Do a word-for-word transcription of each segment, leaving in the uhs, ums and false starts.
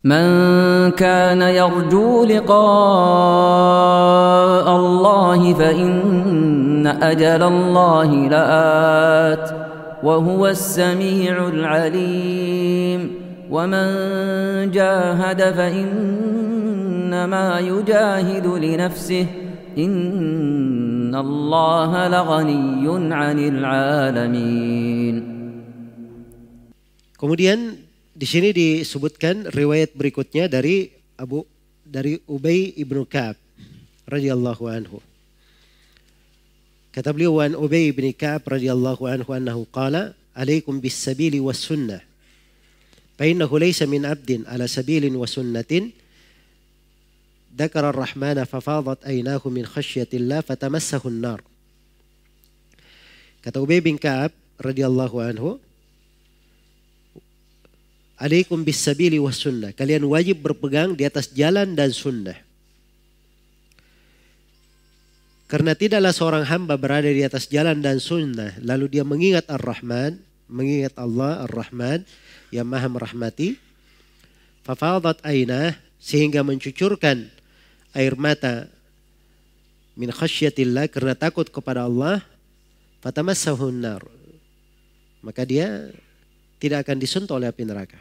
من كان يرجو لقاء الله فإن أجل الله لآت وهو السميع العليم ومن جاهد فإنما يجاهد لنفسه إن الله لغني عن العالمين. Kemudian di sini disebutkan riwayat berikutnya dari Abu dari Ubay ibnu Ka'ab radhiyallahu anhu. Kata beliau, "Wan Ubay ibn Ka'ab radhiyallahu anhu annahu qala, 'Alaikum bis sabili was sunnah. Fa innahu laysa min 'abdin 'ala sabilin wa sunnatin dzakara ar-rahmana fa fadat aynahu min khasyatillah fatamassahu an-nar." Kata Ubay bin Ka'ab radhiyallahu anhu, "Alaikum bis sabili was sunnah." Kalian wajib berpegang di atas jalan dan sunnah. Karena tidaklah seorang hamba berada di atas jalan dan sunnah lalu dia mengingat Ar-Rahman, mengingat Allah Ar-Rahman yang Maha merahmati, fafadat ainah, sehingga mencucurkan air mata min khasyatillah, karena takut kepada Allah, fatamassahu an-nar, maka dia tidak akan disentuh oleh api neraka.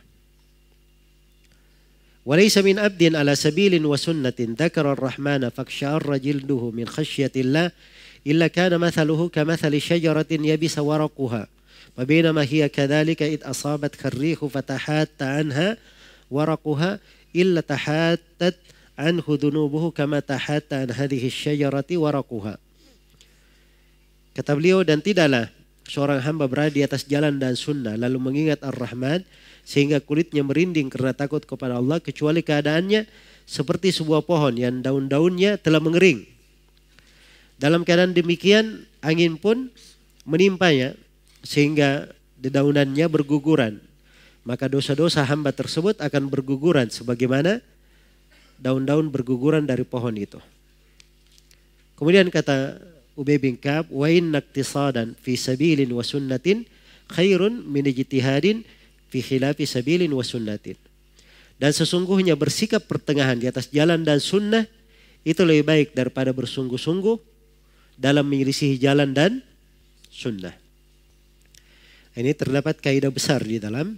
Walaysa min abdin ala sabilin wa sunnatin dzakara ar-rahmana faksyarra jilduhu min khasyatillah illa kana mathaluhu kamathali syajaratin yabisa waraquha wa bainama hiya kadzalika id asabat kharrihu fatahatta anha waraquha illa tahattat anhu dhunubuhu kama tahatta an hadhihi syajarati waraquha. Kata beliau, dan tidaklah seorang hamba berada di atas jalan dan sunnah lalu mengingat Ar-Rahman sehingga kulitnya merinding karena takut kepada Allah, kecuali keadaannya seperti sebuah pohon yang daun-daunnya telah mengering. Dalam keadaan demikian angin pun menimpanya sehingga dedaunannya berguguran, maka dosa-dosa hamba tersebut akan berguguran sebagaimana daun-daun berguguran dari pohon itu. Kemudian kata Ubay bin Ka'ab, wa inna iktisadan fi sabilin wa sunnatin khairun min ijtihadin fi khilafi sabilin wa sunnatin. Dan sesungguhnya bersikap pertengahan di atas jalan dan sunnah itu lebih baik daripada bersungguh-sungguh dalam menyelisihi jalan dan sunnah. Ini terdapat kaidah besar di dalam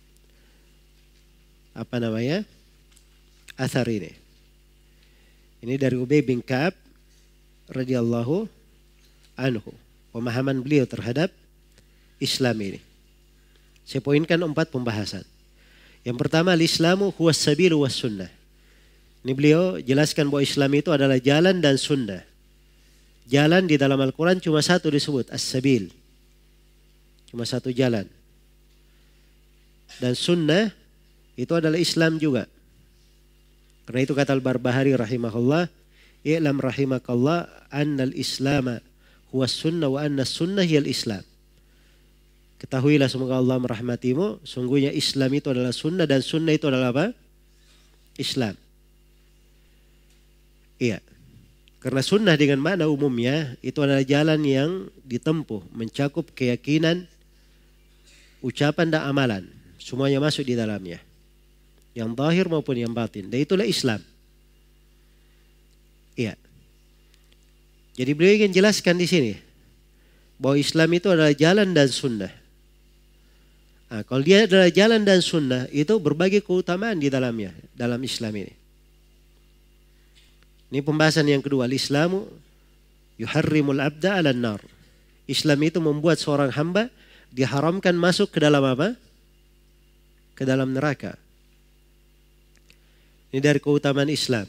apa namanya athar ini. Ini dari Ubay bin Ka'ab radhiyallahu anhu, pemahaman beliau terhadap Islam ini. Saya poinkan empat pembahasan. Yang pertama, al-Islamu huwas sabilu was sunnah. Ini beliau jelaskan bahwa Islam itu adalah jalan dan sunnah. Jalan di dalam Al-Quran cuma satu disebut, as-sabil. Cuma satu jalan. Dan sunnah itu adalah Islam juga. Karena itu kata Al-Barbahari rahimahullah, i'lam rahimakallah annal islama huwas sunnah wa anna sunnah hiyal islam. Ketahuilah semoga Allah merahmatimu, sungguhnya Islam itu adalah sunnah dan sunnah itu adalah apa? Islam. Iya. Karena sunnah dengan makna umumnya itu adalah jalan yang ditempuh, mencakup keyakinan, ucapan dan amalan. Semuanya masuk di dalamnya. Yang zahir maupun yang batin. Dan itulah Islam. Iya. Jadi beliau ingin jelaskan di sini bahwa Islam itu adalah jalan dan sunnah. Nah, kalau dia adalah jalan dan sunnah, itu berbagai keutamaan di dalamnya, dalam Islam ini. Ini pembahasan yang kedua, al-Islamu yuharrimul abda ala nar. Islam itu membuat seorang hamba diharamkan masuk ke dalam apa? Ke dalam neraka. Ini dari keutamaan Islam.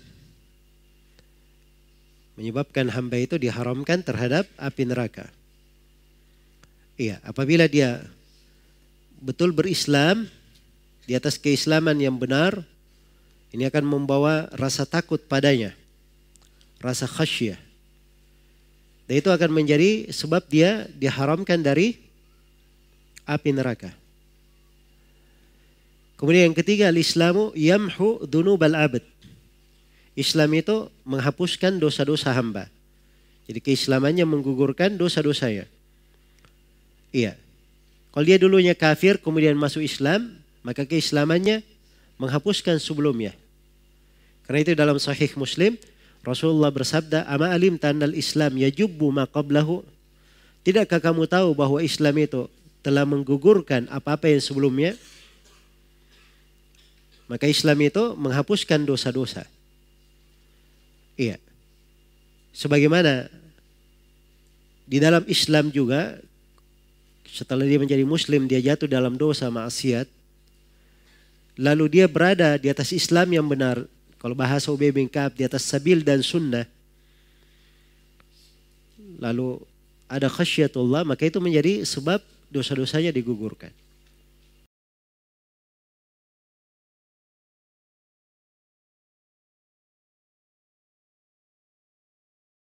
Menyebabkan hamba itu diharamkan terhadap api neraka. Iya, apabila dia betul berislam di atas keislaman yang benar, ini akan membawa rasa takut padanya, rasa khasyah. Dan itu akan menjadi sebab dia diharamkan dari api neraka. Kemudian yang ketiga, al-Islamu yamhu dzunubal abd. Islam itu menghapuskan dosa-dosa hamba. Jadi keislamannya menggugurkan dosa-dosanya. Iya. Kalau dia dulunya kafir kemudian masuk Islam, maka keislamannya menghapuskan sebelumnya. Karena itu dalam Sahih Muslim Rasulullah bersabda, "Ama alim tanal Islam yajubbu ma qablahu?" Tidakkah kamu tahu bahwa Islam itu telah menggugurkan apa-apa yang sebelumnya? Maka Islam itu menghapuskan dosa-dosa. Iya. Sebagaimana di dalam Islam juga setelah dia menjadi Muslim dia jatuh dalam dosa maksiat. Lalu dia berada di atas Islam yang benar. Kalau bahasa Ubay bin Ka'ab di atas sabil dan sunnah. Lalu ada khasyatullah, maka itu menjadi sebab dosa-dosanya digugurkan.